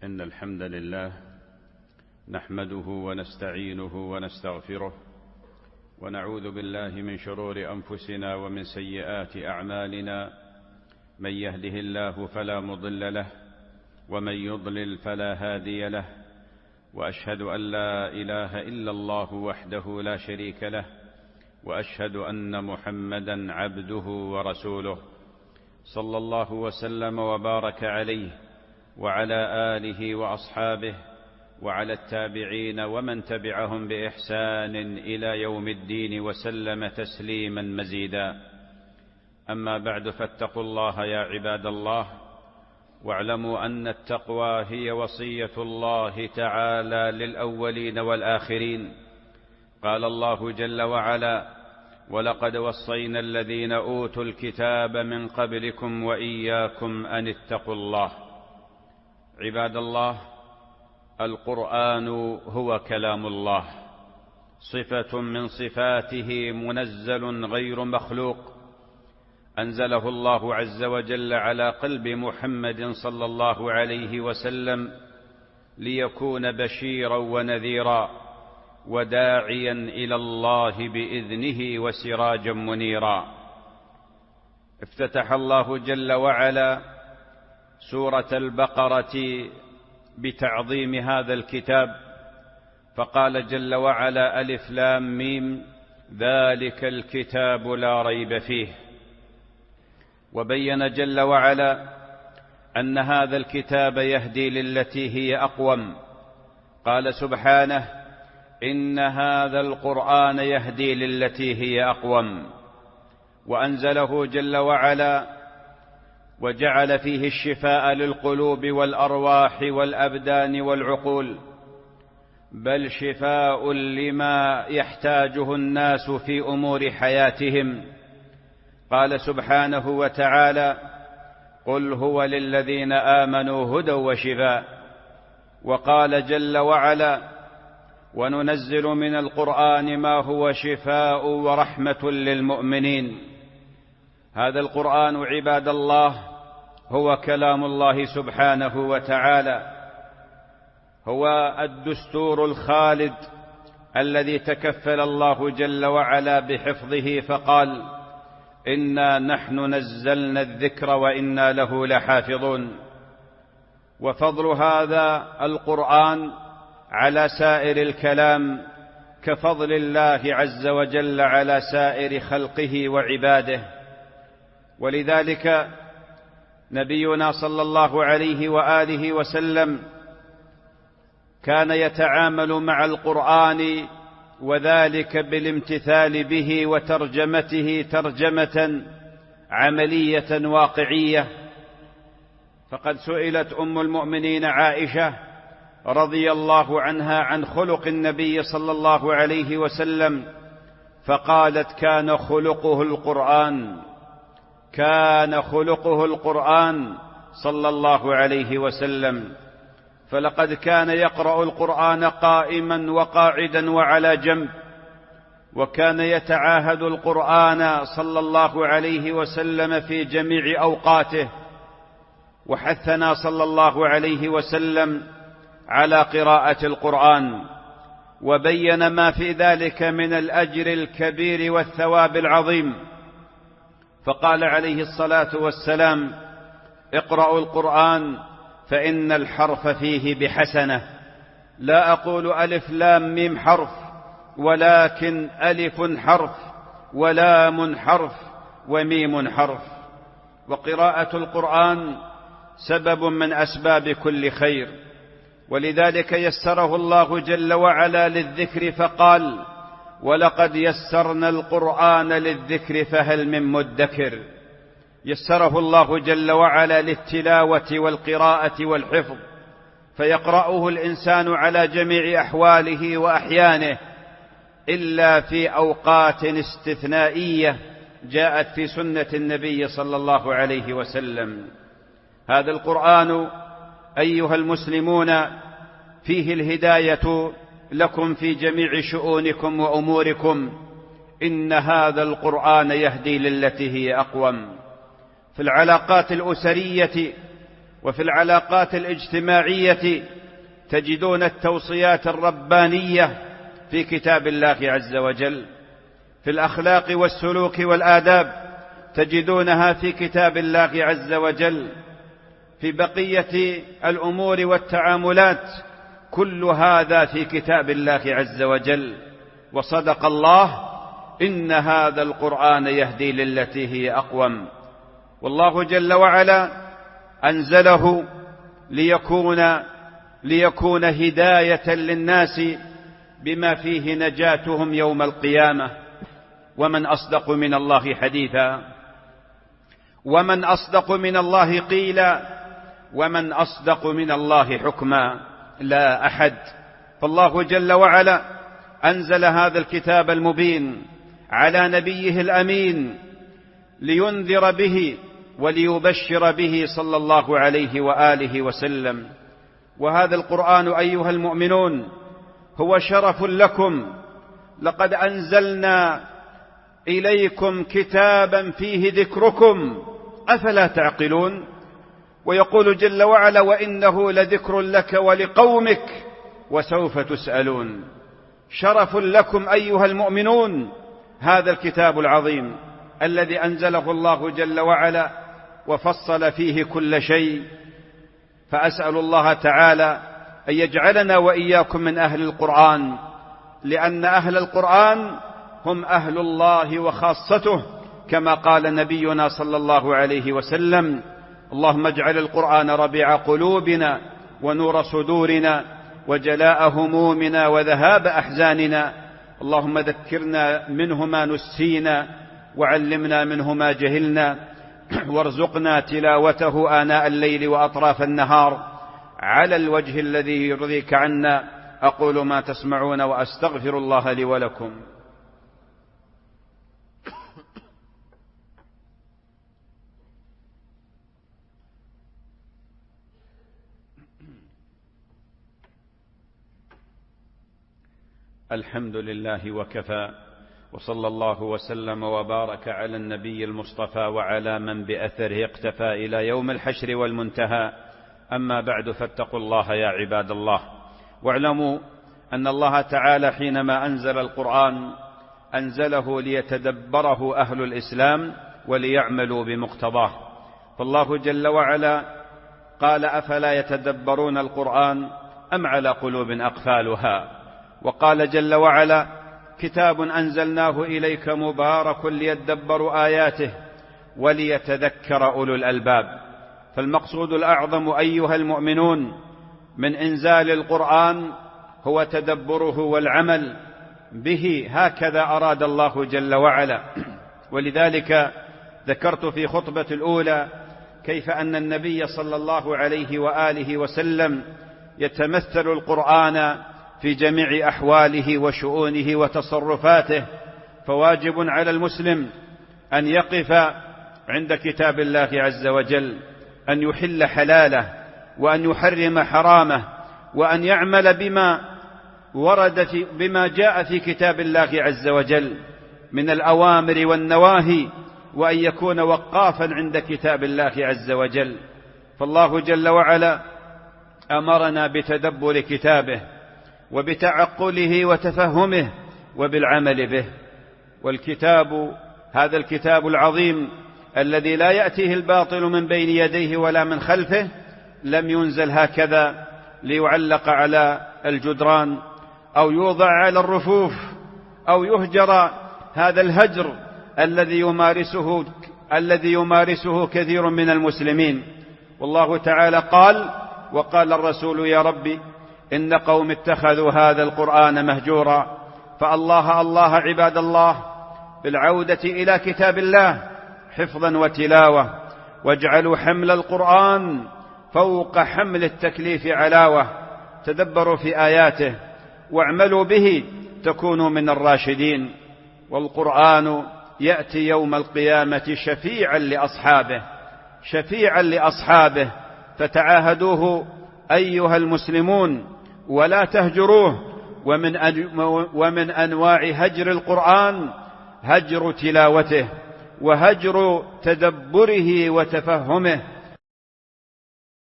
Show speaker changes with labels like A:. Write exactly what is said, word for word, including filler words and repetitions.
A: إن الحمد لله نحمده ونستعينه ونستغفره ونعوذ بالله من شرور أنفسنا ومن سيئات أعمالنا. من يهده الله فلا مضل له ومن يضلل فلا هادي له، وأشهد أن لا إله إلا الله وحده لا شريك له، وأشهد أن محمدا عبده ورسوله، صلى الله وسلم وبارك عليه وعلى آله وأصحابه وعلى التابعين ومن تبعهم بإحسان إلى يوم الدين وسلم تسليما مزيدا. أما بعد، فاتقوا الله يا عباد الله، واعلموا أن التقوى هي وصية الله تعالى للأولين والآخرين. قال الله جل وعلا: ولقد وصينا الذين أوتوا الكتاب من قبلكم وإياكم أن اتقوا الله. عباد الله، القرآن هو كلام الله، صفة من صفاته، منزل غير مخلوق، أنزله الله عز وجل على قلب محمد صلى الله عليه وسلم ليكون بشيرا ونذيرا وداعيا إلى الله بإذنه وسراجا منيرا. افتتح الله جل وعلا سورة البقرة بتعظيم هذا الكتاب، فقال جل وعلا: ألف لام ميم ذلك الكتاب لا ريب فيه. وبين جل وعلا أن هذا الكتاب يهدي للتي هي أقوم. قال سبحانه: إن هذا القرآن يهدي للتي هي أقوم. وأنزله جل وعلا وجعل فيه الشفاء للقلوب والأرواح والأبدان والعقول، بل شفاء لما يحتاجه الناس في أمور حياتهم. قال سبحانه وتعالى: قل هو للذين آمنوا هدى وشفاء. وقال جل وعلا: وننزل من القرآن ما هو شفاء ورحمة للمؤمنين. هذا القرآن عباد الله هو كلام الله سبحانه وتعالى، هو الدستور الخالد الذي تكفل الله جل وعلا بحفظه، فقال: إنا نحن نزلنا الذكر وإنا له لحافظون. وفضل هذا القرآن على سائر الكلام كفضل الله عز وجل على سائر خلقه وعباده. ولذلك نبينا صلى الله عليه وآله وسلم كان يتعامل مع القرآن، وذلك بالامتثال به وترجمته ترجمة عملية واقعية. فقد سئلت أم المؤمنين عائشة رضي الله عنها عن خلق النبي صلى الله عليه وسلم، فقالت: كان خلقه القرآن، كان خلقه القرآن صلى الله عليه وسلم. فلقد كان يقرأ القرآن قائما وقاعدا وعلى جنب، وكان يتعاهد القرآن صلى الله عليه وسلم في جميع أوقاته. وحثنا صلى الله عليه وسلم على قراءة القرآن، وبين ما في ذلك من الأجر الكبير والثواب العظيم. فقال عليه الصلاة والسلام: اقرأوا القرآن فإن الحرف فيه بحسنة. لا أقول ألف لام ميم حرف، ولكن ألف حرف ولام حرف وميم حرف. وقراءة القرآن سبب من أسباب كل خير، ولذلك يسره الله جل وعلا للذكر، فقال: ولقد يسرنا القرآن للذكر فهل من مدكر. يسره الله جل وعلا للتلاوة والقراءة والحفظ، فيقرأه الإنسان على جميع أحواله وأحيانه، إلا في أوقات استثنائية جاءت في سنة النبي صلى الله عليه وسلم. هذا القرآن أيها المسلمون فيه الهداية لكم في جميع شؤونكم وأموركم. إن هذا القرآن يهدي للتي هي أقوم. في العلاقات الأسرية وفي العلاقات الاجتماعية تجدون التوصيات الربانية في كتاب الله عز وجل. في الأخلاق والسلوك والآداب تجدونها في كتاب الله عز وجل. في بقية الأمور والتعاملات كل هذا في كتاب الله عز وجل. وصدق الله: إن هذا القرآن يهدي للتي هي أقوم. والله جل وعلا أنزله ليكون ليكون هداية للناس بما فيه نجاتهم يوم القيامة. ومن أصدق من الله حديثا، ومن أصدق من الله قيلا، ومن أصدق من الله حكما. لا أحد. فالله جل وعلا أنزل هذا الكتاب المبين على نبيه الأمين لينذر به وليبشر به صلى الله عليه وآله وسلم. وهذا القرآن أيها المؤمنون هو شرف لكم. لقد أنزلنا إليكم كتابا فيه ذكركم أفلا تعقلون. ويقول جل وعلا: وإنه لذكر لك ولقومك وسوف تسألون. شرف لكم أيها المؤمنون هذا الكتاب العظيم الذي أنزله الله جل وعلا وفصل فيه كل شيء. فأسأل الله تعالى أن يجعلنا وإياكم من أهل القرآن، لأن أهل القرآن هم أهل الله وخاصته، كما قال نبينا صلى الله عليه وسلم: اللهم اجعل القرآن ربيع قلوبنا ونور صدورنا وجلاء همومنا وذهاب أحزاننا. اللهم ذكرنا منه ما نسينا وعلمنا منه ما جهلنا، وارزقنا تلاوته آناء الليل وأطراف النهار على الوجه الذي يرضيك عنا. أقول ما تسمعون وأستغفر الله لي ولكم. الحمد لله وكفى، وصلى الله وسلم وبارك على النبي المصطفى وعلى من بأثره اقتفى إلى يوم الحشر والمنتهى. أما بعد، فاتقوا الله يا عباد الله، واعلموا أن الله تعالى حينما أنزل القرآن أنزله ليتدبره أهل الإسلام وليعملوا بمقتضاه. فالله جل وعلا قال: أفلا يتدبرون القرآن أم على قلوب أقفالها. وقال جل وعلا: كتاب أنزلناه إليك مبارك ليدبروا آياته وليتذكر أولو الألباب. فالمقصود الأعظم أيها المؤمنون من إنزال القرآن هو تدبره والعمل به، هكذا أراد الله جل وعلا. ولذلك ذكرت في خطبة الأولى كيف أن النبي صلى الله عليه وآله وسلم يتمثل القرآن في جميع أحواله وشؤونه وتصرفاته. فواجب على المسلم أن يقف عند كتاب الله عز وجل، أن يحل حلاله وأن يحرم حرامه، وأن يعمل بما ورد في بما جاء في كتاب الله عز وجل من الأوامر والنواهي، وأن يكون وقافا عند كتاب الله عز وجل. فالله جل وعلا أمرنا بتدبر كتابه وبتعقله وتفهمه وبالعمل به. والكتاب هذا الكتاب العظيم الذي لا يأتيه الباطل من بين يديه ولا من خلفه لم ينزل هكذا ليعلق على الجدران أو يوضع على الرفوف أو يهجر هذا الهجر الذي يمارسه الذي يمارسه كثير من المسلمين. والله تعالى قال: وقال الرسول يا ربي إن قوم اتخذوا هذا القرآن مهجورا. فالله الله عباد الله بالعودة إلى كتاب الله حفظا وتلاوة، واجعلوا حمل القرآن فوق حمل التكليف علاوة. تدبروا في آياته واعملوا به تكونوا من الراشدين. والقرآن يأتي يوم القيامة شفيعا لأصحابه شفيعا لأصحابه فتعاهدوه أيها المسلمون ولا تهجروه. ومن ومن أنواع هجر القرآن هجر تلاوته وهجر تدبره وتفهمه